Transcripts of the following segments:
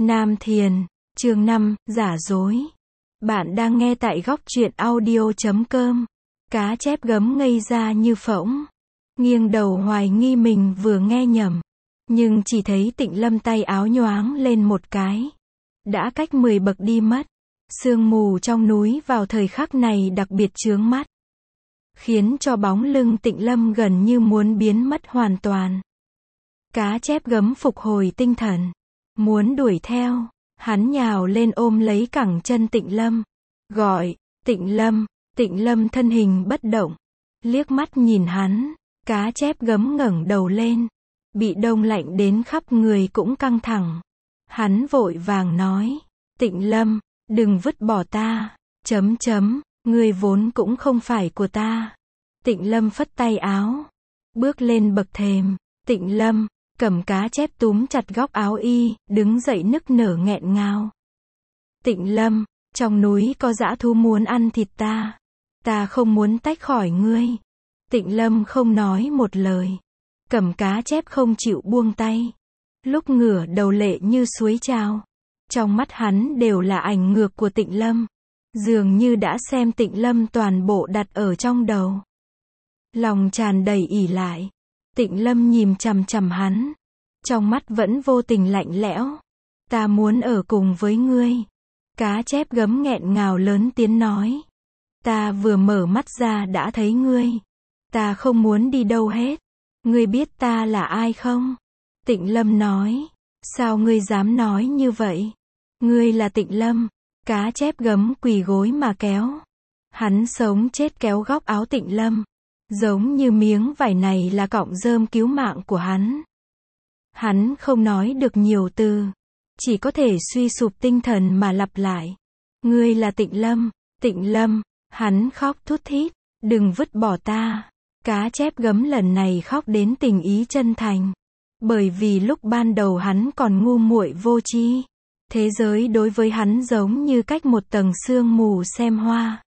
Nam Thiền, chương 5, giả dối. Bạn đang nghe tại góc truyện audio.com. Cá chép gấm ngây ra như phỗng, nghiêng đầu hoài nghi mình vừa nghe nhầm. Nhưng chỉ thấy Tịnh Lâm tay áo nhoáng lên một cái, đã cách 10 bậc đi mất. Sương mù trong núi vào thời khắc này đặc biệt chướng mắt, khiến cho bóng lưng Tịnh Lâm gần như muốn biến mất hoàn toàn. Cá chép gấm phục hồi tinh thần, muốn đuổi theo, hắn nhào lên ôm lấy cẳng chân Tịnh Lâm, gọi, Tịnh Lâm. Tịnh Lâm thân hình bất động, liếc mắt nhìn hắn. Cá chép gấm ngẩng đầu lên, bị đông lạnh đến khắp người cũng căng thẳng. Hắn vội vàng nói, Tịnh Lâm, đừng vứt bỏ ta, ngươi vốn cũng không phải của ta. Tịnh Lâm phất tay áo, bước lên bậc thềm. Tịnh Lâm cầm cá chép túm chặt góc áo y, đứng dậy nức nở nghẹn ngào. Tịnh Lâm, trong núi có dã thú muốn ăn thịt ta. Ta không muốn tách khỏi ngươi. Tịnh Lâm không nói một lời, cầm cá chép không chịu buông tay. Lúc ngửa đầu lệ như suối trào. Trong mắt hắn đều là ảnh ngược của Tịnh Lâm. Dường như đã xem Tịnh Lâm toàn bộ đặt ở trong đầu. Lòng tràn đầy ỷ lại. Tịnh Lâm nhìn chằm chằm hắn, trong mắt vẫn vô tình lạnh lẽo. Ta muốn ở cùng với ngươi. Cá chép gấm nghẹn ngào lớn tiếng nói. Ta vừa mở mắt ra đã thấy ngươi. Ta không muốn đi đâu hết. Ngươi biết ta là ai không? Tịnh Lâm nói. Sao ngươi dám nói như vậy? Ngươi là Tịnh Lâm. Cá chép gấm quỳ gối mà kéo. Hắn sống chết kéo góc áo Tịnh Lâm. Giống như miếng vải này là cọng rơm cứu mạng của hắn. Hắn không nói được nhiều từ, chỉ có thể suy sụp tinh thần mà lặp lại. Ngươi là Tịnh Lâm, Tịnh Lâm. Hắn khóc thút thít, đừng vứt bỏ ta. Cá chép gấm lần này khóc đến tình ý chân thành. Bởi vì lúc ban đầu hắn còn ngu muội vô tri. Thế giới đối với hắn giống như cách một tầng sương mù xem hoa.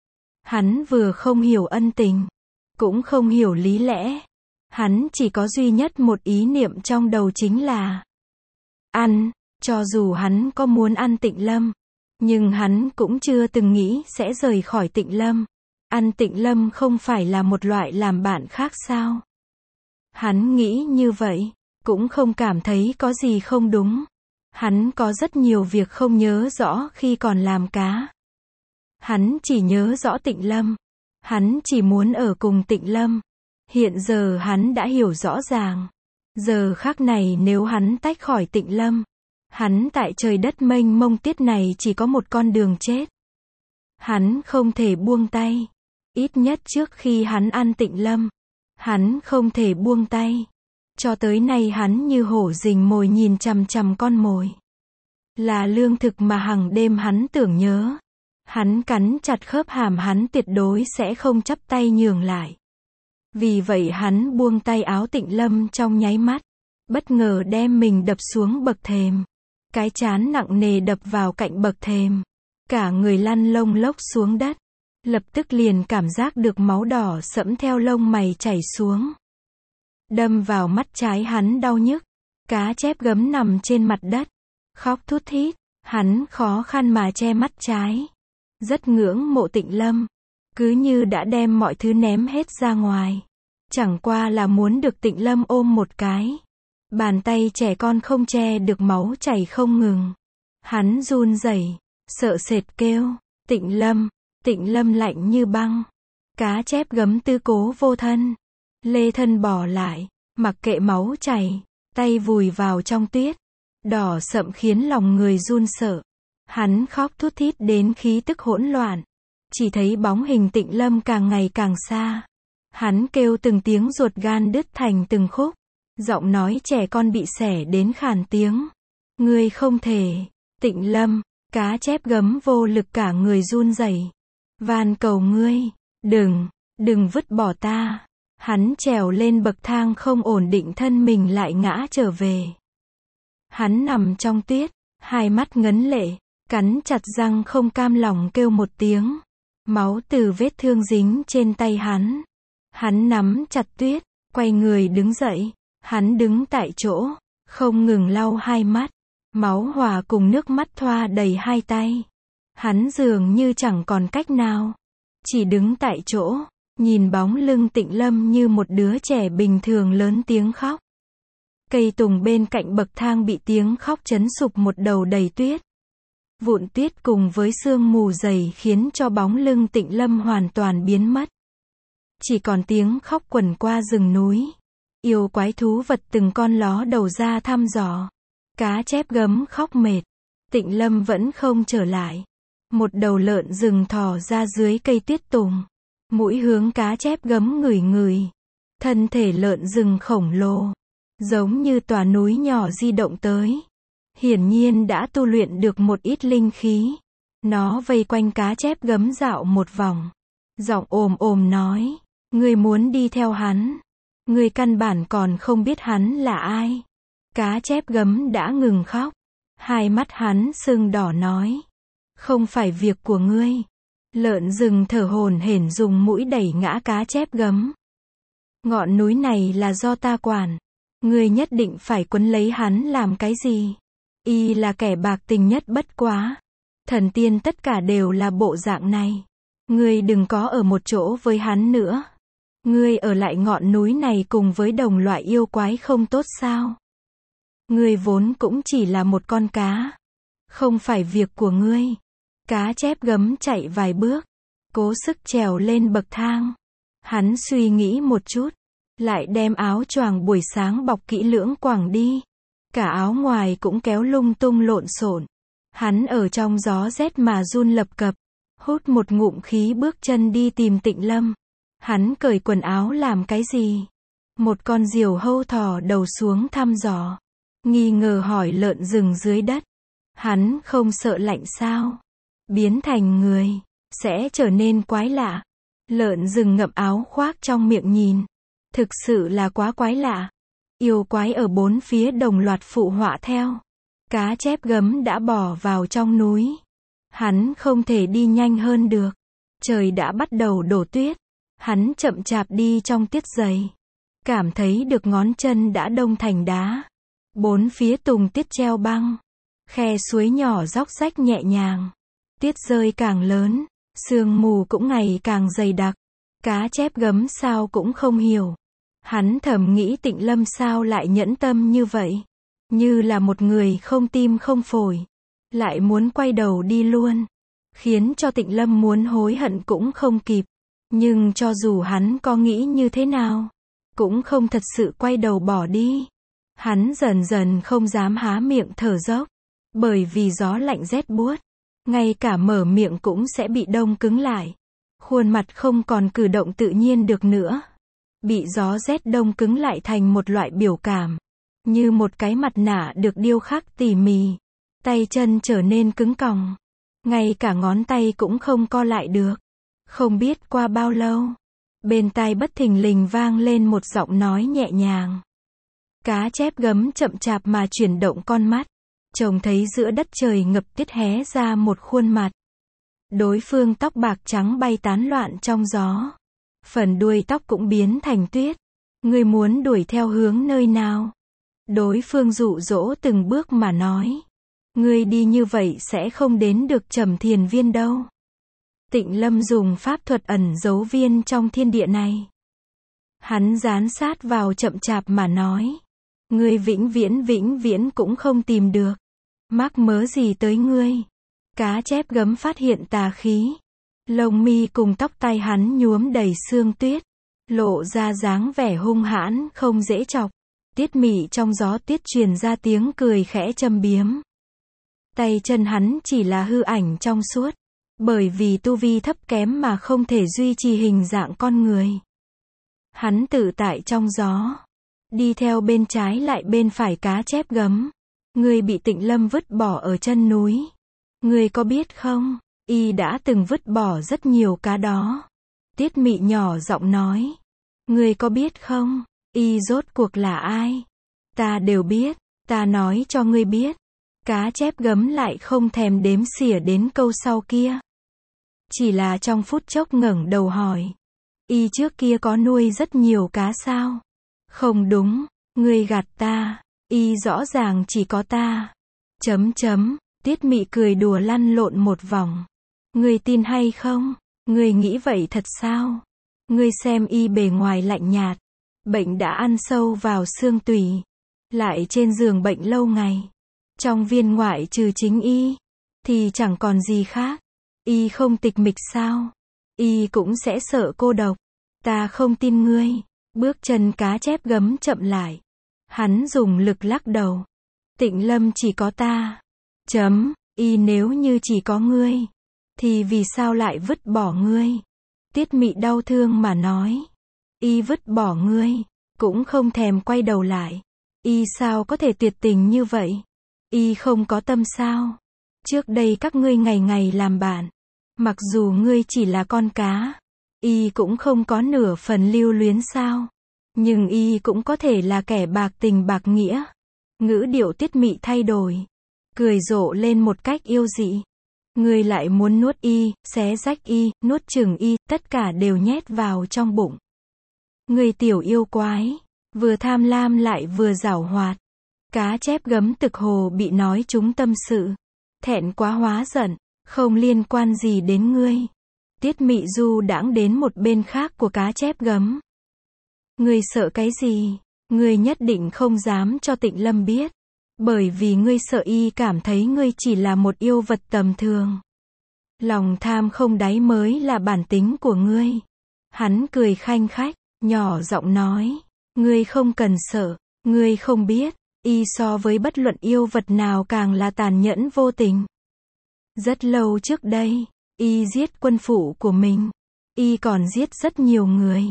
Hắn vừa không hiểu ân tình, cũng không hiểu lý lẽ. Hắn chỉ có duy nhất một ý niệm trong đầu chính là ăn. Cho dù hắn có muốn ăn Tịnh Lâm, nhưng hắn cũng chưa từng nghĩ sẽ rời khỏi Tịnh Lâm. Ăn Tịnh Lâm không phải là một loại làm bạn khác sao? Hắn nghĩ như vậy, cũng không cảm thấy có gì không đúng. Hắn có rất nhiều việc không nhớ rõ khi còn làm cá. Hắn chỉ nhớ rõ Tịnh Lâm. Hắn chỉ muốn ở cùng Tịnh Lâm. Hiện giờ hắn đã hiểu rõ ràng. Giờ khắc này nếu hắn tách khỏi Tịnh Lâm, hắn tại trời đất mênh mông tiết này chỉ có một con đường chết. Hắn không thể buông tay. Ít nhất trước khi hắn ăn Tịnh Lâm, hắn không thể buông tay. Cho tới nay hắn như hổ rình mồi nhìn chằm chằm con mồi. Là lương thực mà hằng đêm hắn tưởng nhớ. Hắn cắn chặt khớp hàm, hắn tuyệt đối sẽ không chắp tay nhường lại. Vì vậy hắn buông tay áo Tịnh Lâm trong nháy mắt, bất ngờ đem mình đập xuống bậc thềm. Cái trán nặng nề đập vào cạnh bậc thềm. Cả người lăn lông lốc xuống đất. Lập tức liền cảm giác được máu đỏ sẫm theo lông mày chảy xuống. Đâm vào mắt trái hắn đau nhức. Cá chép gấm nằm trên mặt đất, khóc thút thít. Hắn khó khăn mà che mắt trái. Rất ngưỡng mộ Tịnh Lâm. Cứ như đã đem mọi thứ ném hết ra ngoài. Chẳng qua là muốn được Tịnh Lâm ôm một cái. Bàn tay trẻ con không che được máu chảy không ngừng. Hắn run rẩy, sợ sệt kêu, Tịnh Lâm. Tịnh Lâm lạnh như băng. Cá chép gấm tư cố vô thân, lê thân bỏ lại, mặc kệ máu chảy, tay vùi vào trong tuyết, đỏ sậm khiến lòng người run sợ. Hắn khóc thút thít đến khí tức hỗn loạn. Chỉ thấy bóng hình Tịnh Lâm càng ngày càng xa. Hắn kêu từng tiếng ruột gan đứt thành từng khúc. Giọng nói trẻ con bị xẻ đến khàn tiếng. Ngươi không thể. Tịnh Lâm. Cá chép gấm vô lực cả người run rẩy. Van cầu ngươi, đừng vứt bỏ ta. Hắn trèo lên bậc thang không ổn định thân mình lại ngã trở về. Hắn nằm trong tuyết, hai mắt ngấn lệ, cắn chặt răng không cam lòng kêu một tiếng. Máu từ vết thương dính trên tay hắn. Hắn nắm chặt tuyết, quay người đứng dậy. Hắn đứng tại chỗ, không ngừng lau hai mắt. Máu hòa cùng nước mắt thoa đầy hai tay. Hắn dường như chẳng còn cách nào. Chỉ đứng tại chỗ, nhìn bóng lưng Tịnh Lâm như một đứa trẻ bình thường lớn tiếng khóc. Cây tùng bên cạnh bậc thang bị tiếng khóc chấn sụp một đầu đầy tuyết. Vụn tuyết cùng với sương mù dày khiến cho bóng lưng Tịnh Lâm hoàn toàn biến mất. Chỉ còn tiếng khóc quẩn qua rừng núi. Yêu quái thú vật từng con ló đầu ra thăm dò. Cá chép gấm khóc mệt. Tịnh Lâm vẫn không trở lại. Một đầu lợn rừng thò ra dưới cây tuyết tùng. Mũi hướng cá chép gấm ngửi ngửi. Thân thể lợn rừng khổng lồ. Giống như tòa núi nhỏ di động tới. Hiển nhiên đã tu luyện được một ít linh khí. Nó vây quanh cá chép gấm dạo một vòng. Giọng ồm ồm nói. Ngươi muốn đi theo hắn. Ngươi căn bản còn không biết hắn là ai. Cá chép gấm đã ngừng khóc. Hai mắt hắn sưng đỏ nói. Không phải việc của ngươi. Lợn rừng thở hổn hển dùng mũi đẩy ngã cá chép gấm. Ngọn núi này là do ta quản. Ngươi nhất định phải quấn lấy hắn làm cái gì? Y là kẻ bạc tình nhất bất quá. Thần tiên tất cả đều là bộ dạng này. Ngươi đừng có ở một chỗ với hắn nữa. Ngươi ở lại ngọn núi này cùng với đồng loại yêu quái không tốt sao? Ngươi vốn cũng chỉ là một con cá. Không phải việc của ngươi. Cá chép gấm chạy vài bước. Cố sức trèo lên bậc thang. Hắn suy nghĩ một chút. Lại đem áo choàng buổi sáng bọc kỹ lưỡng quàng đi. Cả áo ngoài cũng kéo lung tung lộn xộn. Hắn ở trong gió rét mà run lập cập. Hút một ngụm khí bước chân đi tìm Tịnh Lâm. Hắn cởi quần áo làm cái gì? Một con diều hâu thò đầu xuống thăm dò. Nghi ngờ hỏi lợn rừng dưới đất. Hắn không sợ lạnh sao? Biến thành người, sẽ trở nên quái lạ. Lợn rừng ngậm áo khoác trong miệng nhìn. Thực sự là quá quái lạ. Yêu quái ở bốn phía đồng loạt phụ họa theo. Cá chép gấm đã bò vào trong núi. Hắn không thể đi nhanh hơn được. Trời đã bắt đầu đổ tuyết. Hắn chậm chạp đi trong tuyết dày. Cảm thấy được ngón chân đã đông thành đá. Bốn phía tùng tuyết treo băng. Khe suối nhỏ róc rách nhẹ nhàng. Tuyết rơi càng lớn. Sương mù cũng ngày càng dày đặc. Cá chép gấm sao cũng không hiểu. Hắn thầm nghĩ Tịnh Lâm sao lại nhẫn tâm như vậy. Như là một người không tim không phổi. Lại muốn quay đầu đi luôn. Khiến cho Tịnh Lâm muốn hối hận cũng không kịp. Nhưng cho dù hắn có nghĩ như thế nào. Cũng không thật sự quay đầu bỏ đi. Hắn dần dần không dám há miệng thở dốc. Bởi vì gió lạnh rét buốt. Ngay cả mở miệng cũng sẽ bị đông cứng lại. Khuôn mặt không còn cử động tự nhiên được nữa. Bị gió rét đông cứng lại thành một loại biểu cảm. Như một cái mặt nạ được điêu khắc tỉ mỉ. Tay chân trở nên cứng còng. Ngay cả ngón tay cũng không co lại được. Không biết qua bao lâu. Bên tai bất thình lình vang lên một giọng nói nhẹ nhàng. Cá chép gấm chậm chạp mà chuyển động con mắt. Trông thấy giữa đất trời ngập tuyết hé ra một khuôn mặt. Đối phương tóc bạc trắng bay tán loạn trong gió. Phần đuôi tóc cũng biến thành tuyết. Ngươi muốn đuổi theo hướng nơi nào? Đối phương dụ dỗ từng bước mà nói. Ngươi đi như vậy sẽ không đến được Trầm Thiền Viên đâu. Tịnh Lâm dùng pháp thuật ẩn giấu viên trong thiên địa này. Hắn dán sát vào chậm chạp mà nói. Ngươi vĩnh viễn cũng không tìm được. Mắc mớ gì tới ngươi? Cá chép gấm phát hiện tà khí. Lông mi cùng tóc tai hắn nhuốm đầy sương tuyết. Lộ ra dáng vẻ hung hãn không dễ chọc. Tiết mị trong gió tuyết truyền ra tiếng cười khẽ châm biếm. Tay chân hắn chỉ là hư ảnh trong suốt. Bởi vì tu vi thấp kém mà không thể duy trì hình dạng con người. Hắn tự tại trong gió. Đi theo bên trái lại bên phải cá chép gấm. Ngươi bị Tịnh Lâm vứt bỏ ở chân núi. Ngươi có biết không? Y đã từng vứt bỏ rất nhiều cá đó. Tiết mị nhỏ giọng nói. Ngươi có biết không? Y rốt cuộc là ai? Ta đều biết. Ta nói cho ngươi biết. Cá chép gấm lại không thèm đếm xỉa đến câu sau kia. Chỉ là trong phút chốc ngẩng đầu hỏi. Y trước kia có nuôi rất nhiều cá sao? Không đúng. Ngươi gạt ta. Y rõ ràng chỉ có ta. Tiết Mị cười đùa lăn lộn một vòng. Ngươi tin hay không? Ngươi nghĩ vậy thật sao? Ngươi xem y bề ngoài lạnh nhạt. Bệnh đã ăn sâu vào xương tủy. Lại trên giường bệnh lâu ngày. Trong viên ngoại trừ chính y, thì chẳng còn gì khác. Y không tịch mịch sao? Y cũng sẽ sợ cô độc. Ta không tin ngươi. Bước chân cá chép gấm chậm lại. Hắn dùng lực lắc đầu. Tịnh Lâm chỉ có ta. Y nếu như chỉ có ngươi, thì vì sao lại vứt bỏ ngươi? Tiết Mị đau thương mà nói. Y vứt bỏ ngươi, cũng không thèm quay đầu lại. Y sao có thể tuyệt tình như vậy? Y không có tâm sao? Trước đây các ngươi ngày ngày làm bạn. Mặc dù ngươi chỉ là con cá, y cũng không có nửa phần lưu luyến sao? Nhưng y cũng có thể là kẻ bạc tình bạc nghĩa. Ngữ điệu Tiết Mị thay đổi, cười rộ lên một cách yêu dị. Ngươi lại muốn nuốt y, xé rách y, nuốt chửng y, tất cả đều nhét vào trong bụng. Ngươi tiểu yêu quái, vừa tham lam lại vừa giảo hoạt. Cá chép gấm tực hồ bị nói trúng tâm sự. Thẹn quá hóa giận, không liên quan gì đến ngươi. Tiết Mị du đãng đến một bên khác của cá chép gấm. Ngươi sợ cái gì? Ngươi nhất định không dám cho Tịnh Lâm biết. Bởi vì ngươi sợ y cảm thấy ngươi chỉ là một yêu vật tầm thường. Lòng tham không đáy mới là bản tính của ngươi. Hắn cười khanh khách, nhỏ giọng nói. Ngươi không cần sợ, ngươi không biết, y so với bất luận yêu vật nào càng là tàn nhẫn vô tình. Rất lâu trước đây, y giết quân phụ của mình. Y còn giết rất nhiều người.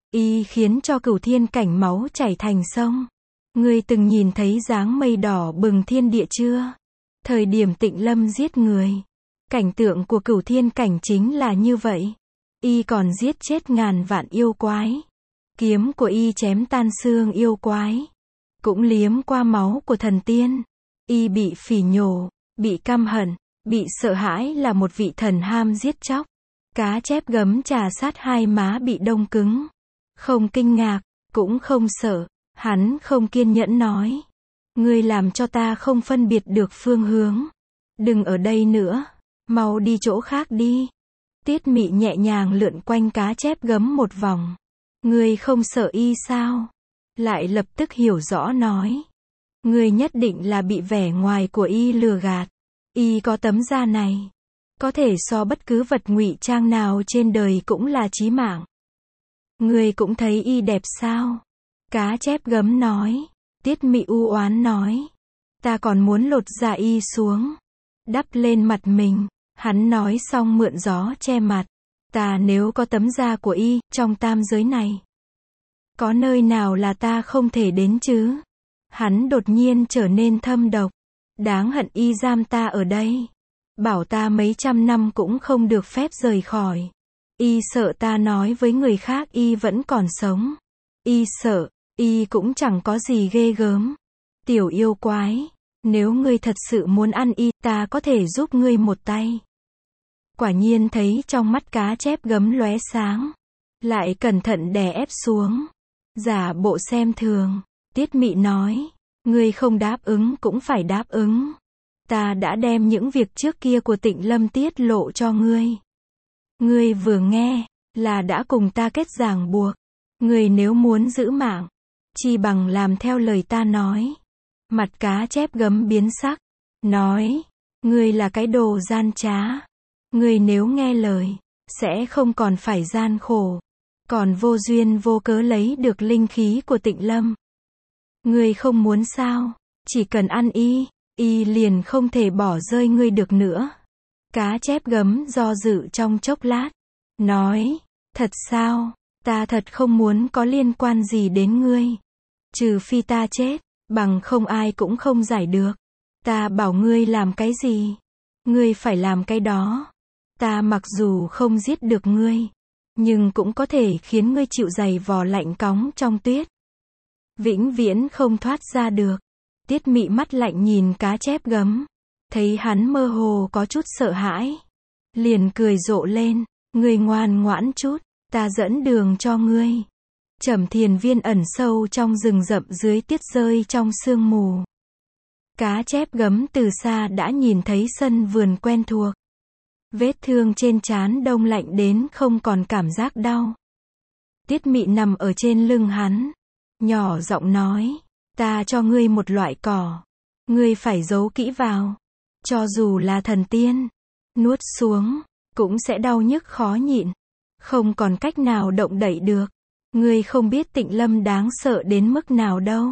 Y khiến cho Cửu Thiên cảnh máu chảy thành sông. Ngươi từng nhìn thấy dáng mây đỏ bừng thiên địa chưa? Thời điểm Tịnh Lâm giết người, cảnh tượng của Cửu Thiên cảnh chính là như vậy. Y còn giết chết ngàn vạn yêu quái. Kiếm của y chém tan xương yêu quái, cũng liếm qua máu của thần tiên. Y bị phỉ nhổ, bị căm hận, bị sợ hãi là một vị thần ham giết chóc. Cá chép gấm trà sát hai má bị đông cứng. Không kinh ngạc, cũng không sợ. Hắn không kiên nhẫn nói. Ngươi làm cho ta không phân biệt được phương hướng. Đừng ở đây nữa. Mau đi chỗ khác đi. Tiết Mị nhẹ nhàng lượn quanh cá chép gấm một vòng. Ngươi không sợ y sao? Lại lập tức hiểu rõ nói. Ngươi nhất định là bị vẻ ngoài của y lừa gạt. Y có tấm da này, có thể so bất cứ vật ngụy trang nào trên đời cũng là chí mạng. Ngươi cũng thấy y đẹp sao? Cá chép gấm nói. Tiết Mị u oán nói. Ta còn muốn lột da y xuống, đắp lên mặt mình. Hắn nói xong mượn gió che mặt. Ta nếu có tấm da của y, trong tam giới này, có nơi nào là ta không thể đến chứ? Hắn đột nhiên trở nên thâm độc. Đáng hận y giam ta ở đây. Bảo ta mấy trăm năm cũng không được phép rời khỏi. Y sợ ta nói với người khác y vẫn còn sống. Y sợ, y cũng chẳng có gì ghê gớm. Tiểu yêu quái, nếu ngươi thật sự muốn ăn y, ta có thể giúp ngươi một tay. Quả nhiên thấy trong mắt cá chép gấm lóe sáng. Lại cẩn thận đè ép xuống. Giả bộ xem thường. Tiết Mị nói. Ngươi không đáp ứng cũng phải đáp ứng. Ta đã đem những việc trước kia của Tịnh Lâm tiết lộ cho ngươi. Ngươi vừa nghe, là đã cùng ta kết ràng buộc. Ngươi nếu muốn giữ mạng, chi bằng làm theo lời ta nói. Mặt cá chép gấm biến sắc. Nói. Ngươi là cái đồ gian trá. Ngươi nếu nghe lời, sẽ không còn phải gian khổ. Còn vô duyên vô cớ lấy được linh khí của Tịnh Lâm. Ngươi không muốn sao? Chỉ cần ăn y, y liền không thể bỏ rơi ngươi được nữa. Cá chép gấm do dự trong chốc lát. Nói. Thật sao? Ta thật không muốn có liên quan gì đến ngươi. Trừ phi ta chết, bằng không ai cũng không giải được. Ta bảo ngươi làm cái gì, ngươi phải làm cái đó. Ta mặc dù không giết được ngươi, nhưng cũng có thể khiến ngươi chịu giày vò lạnh cóng trong tuyết. Vĩnh viễn không thoát ra được. Tiết Mị mắt lạnh nhìn cá chép gấm. Thấy hắn mơ hồ có chút sợ hãi. Liền cười rộ lên. Ngươi ngoan ngoãn chút, ta dẫn đường cho ngươi. Trầm Thiền Viên ẩn sâu trong rừng rậm dưới tiết rơi trong sương mù. Cá chép gấm từ xa đã nhìn thấy sân vườn quen thuộc. Vết thương trên trán đông lạnh đến không còn cảm giác đau. Tiết Mị nằm ở trên lưng hắn, nhỏ giọng nói, ta cho ngươi một loại cỏ, ngươi phải giấu kỹ vào. Cho dù là thần tiên, nuốt xuống, cũng sẽ đau nhức khó nhịn, không còn cách nào động đậy được. Ngươi không biết Tịnh Lâm đáng sợ đến mức nào đâu.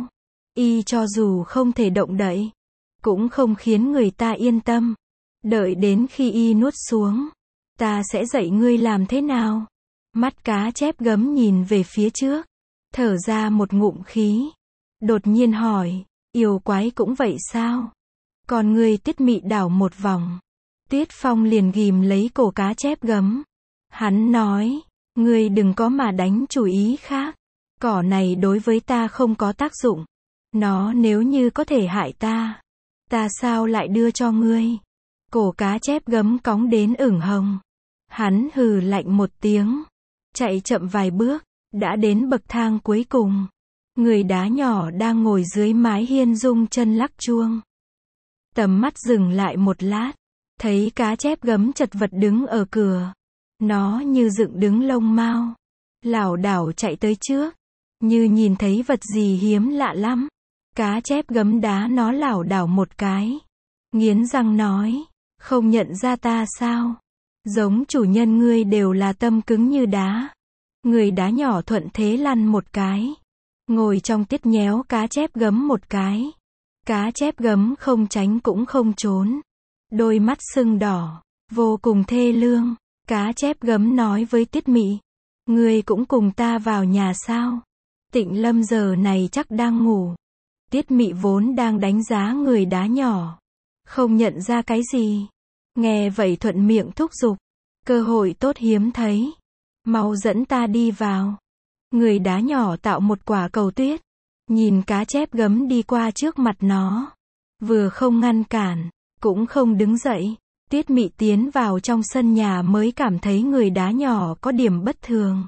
Y cho dù không thể động đậy, cũng không khiến người ta yên tâm. Đợi đến khi y nuốt xuống, ta sẽ dạy ngươi làm thế nào. Mắt cá chép gấm nhìn về phía trước, thở ra một ngụm khí. Đột nhiên hỏi, yêu quái cũng vậy sao? Còn ngươi Tiết Mị đảo một vòng. Tuyết Phong liền ghìm lấy cổ cá chép gấm. Hắn nói, ngươi đừng có mà đánh chủ ý khác. Cỏ này đối với ta không có tác dụng. Nó nếu như có thể hại ta, ta sao lại đưa cho ngươi? Cổ cá chép gấm cóng đến ửng hồng. Hắn hừ lạnh một tiếng, chạy chậm vài bước, đã đến bậc thang cuối cùng. Người đá nhỏ đang ngồi dưới mái hiên rung chân lắc chuông. Tầm mắt dừng lại một lát, thấy cá chép gấm chật vật đứng ở cửa. Nó như dựng đứng lông mao, lảo đảo chạy tới trước, như nhìn thấy vật gì hiếm lạ lắm. Cá chép gấm đá nó lảo đảo một cái, nghiến răng nói, không nhận ra ta sao? Giống chủ nhân ngươi đều là tâm cứng như đá. Người đá nhỏ thuận thế lăn một cái, ngồi trong tiết nhéo cá chép gấm một cái. Cá chép gấm không tránh cũng không trốn, đôi mắt sưng đỏ, vô cùng thê lương. Cá chép gấm nói với Tiết Mị, ngươi cũng cùng ta vào nhà sao? Tịnh Lâm giờ này chắc đang ngủ. Tiết Mị vốn đang đánh giá người đá nhỏ, không nhận ra cái gì. Nghe vậy thuận miệng thúc giục, cơ hội tốt hiếm thấy, mau dẫn ta đi vào. Người đá nhỏ tạo một quả cầu tuyết, nhìn cá chép gấm đi qua trước mặt nó, vừa không ngăn cản, cũng không đứng dậy. Tiết Mị tiến vào trong sân nhà mới cảm thấy người đá nhỏ có điểm bất thường.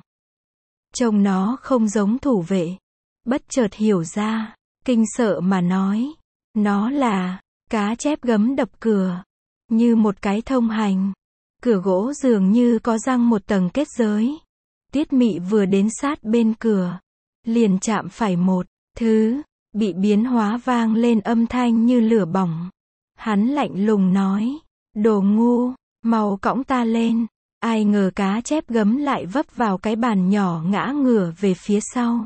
Trông nó không giống thủ vệ. Bất chợt hiểu ra, kinh sợ mà nói, nó là cá chép gấm đập cửa, như một cái thông hành. Cửa gỗ dường như có răng một tầng kết giới. Tiết Mị vừa đến sát bên cửa, liền chạm phải một thứ bị biến hóa, vang lên âm thanh như lửa bỏng. Hắn lạnh lùng nói, đồ ngu, mau cõng ta lên. Ai ngờ cá chép gấm lại vấp vào cái bàn nhỏ, ngã ngửa về phía sau,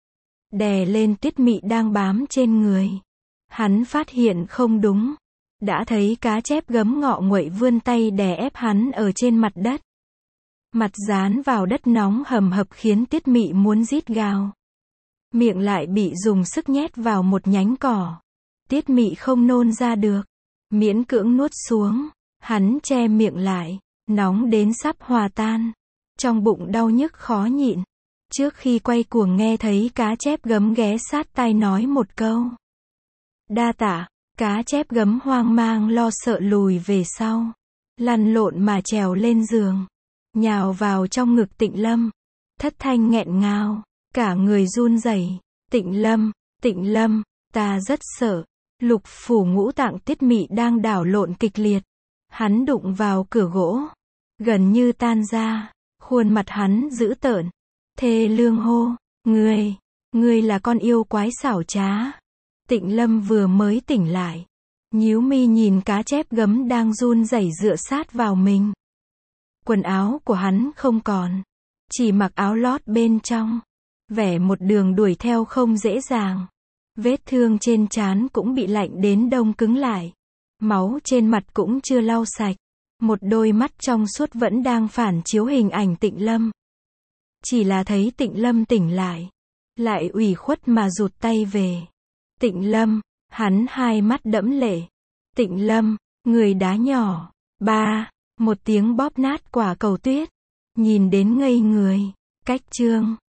đè lên Tiết Mị đang bám trên người. Hắn phát hiện không đúng, đã thấy cá chép gấm ngọ nguậy vươn tay đè ép hắn ở trên mặt đất. Mặt dán vào đất nóng hầm hập khiến Tiết Mị muốn rít gào. Miệng lại bị dùng sức nhét vào một nhánh cỏ. Tiết Mị không nôn ra được, miễn cưỡng nuốt xuống. Hắn che miệng lại, nóng đến sắp hòa tan. Trong bụng đau nhức khó nhịn. Trước khi quay cuồng nghe thấy cá chép gấm ghé sát tai nói một câu, đa tạ. Cá chép gấm hoang mang lo sợ lùi về sau, lăn lộn mà trèo lên giường, nhào vào trong ngực Tịnh Lâm, thất thanh nghẹn ngào, cả người run rẩy. Tịnh Lâm, ta rất sợ. Lục phủ ngũ tạng Tiết Mị đang đảo lộn kịch liệt. Hắn đụng vào cửa gỗ, gần như tan ra. Khuôn mặt hắn dữ tợn, thê lương hô, ngươi là con yêu quái xảo trá. Tịnh Lâm vừa mới tỉnh lại, nhíu mi nhìn cá chép gấm đang run rẩy dựa sát vào mình. Quần áo của hắn không còn, chỉ mặc áo lót bên trong, vẻ một đường đuổi theo không dễ dàng. Vết thương trên trán cũng bị lạnh đến đông cứng lại, máu trên mặt cũng chưa lau sạch. Một đôi mắt trong suốt vẫn đang phản chiếu hình ảnh Tịnh Lâm. Chỉ là thấy Tịnh Lâm tỉnh lại ủy khuất mà rụt tay về. Tịnh Lâm, hắn hai mắt đẫm lệ. Tịnh Lâm, người đá nhỏ. Một tiếng bóp nát quả cầu tuyết. Nhìn đến ngây người. Cách chương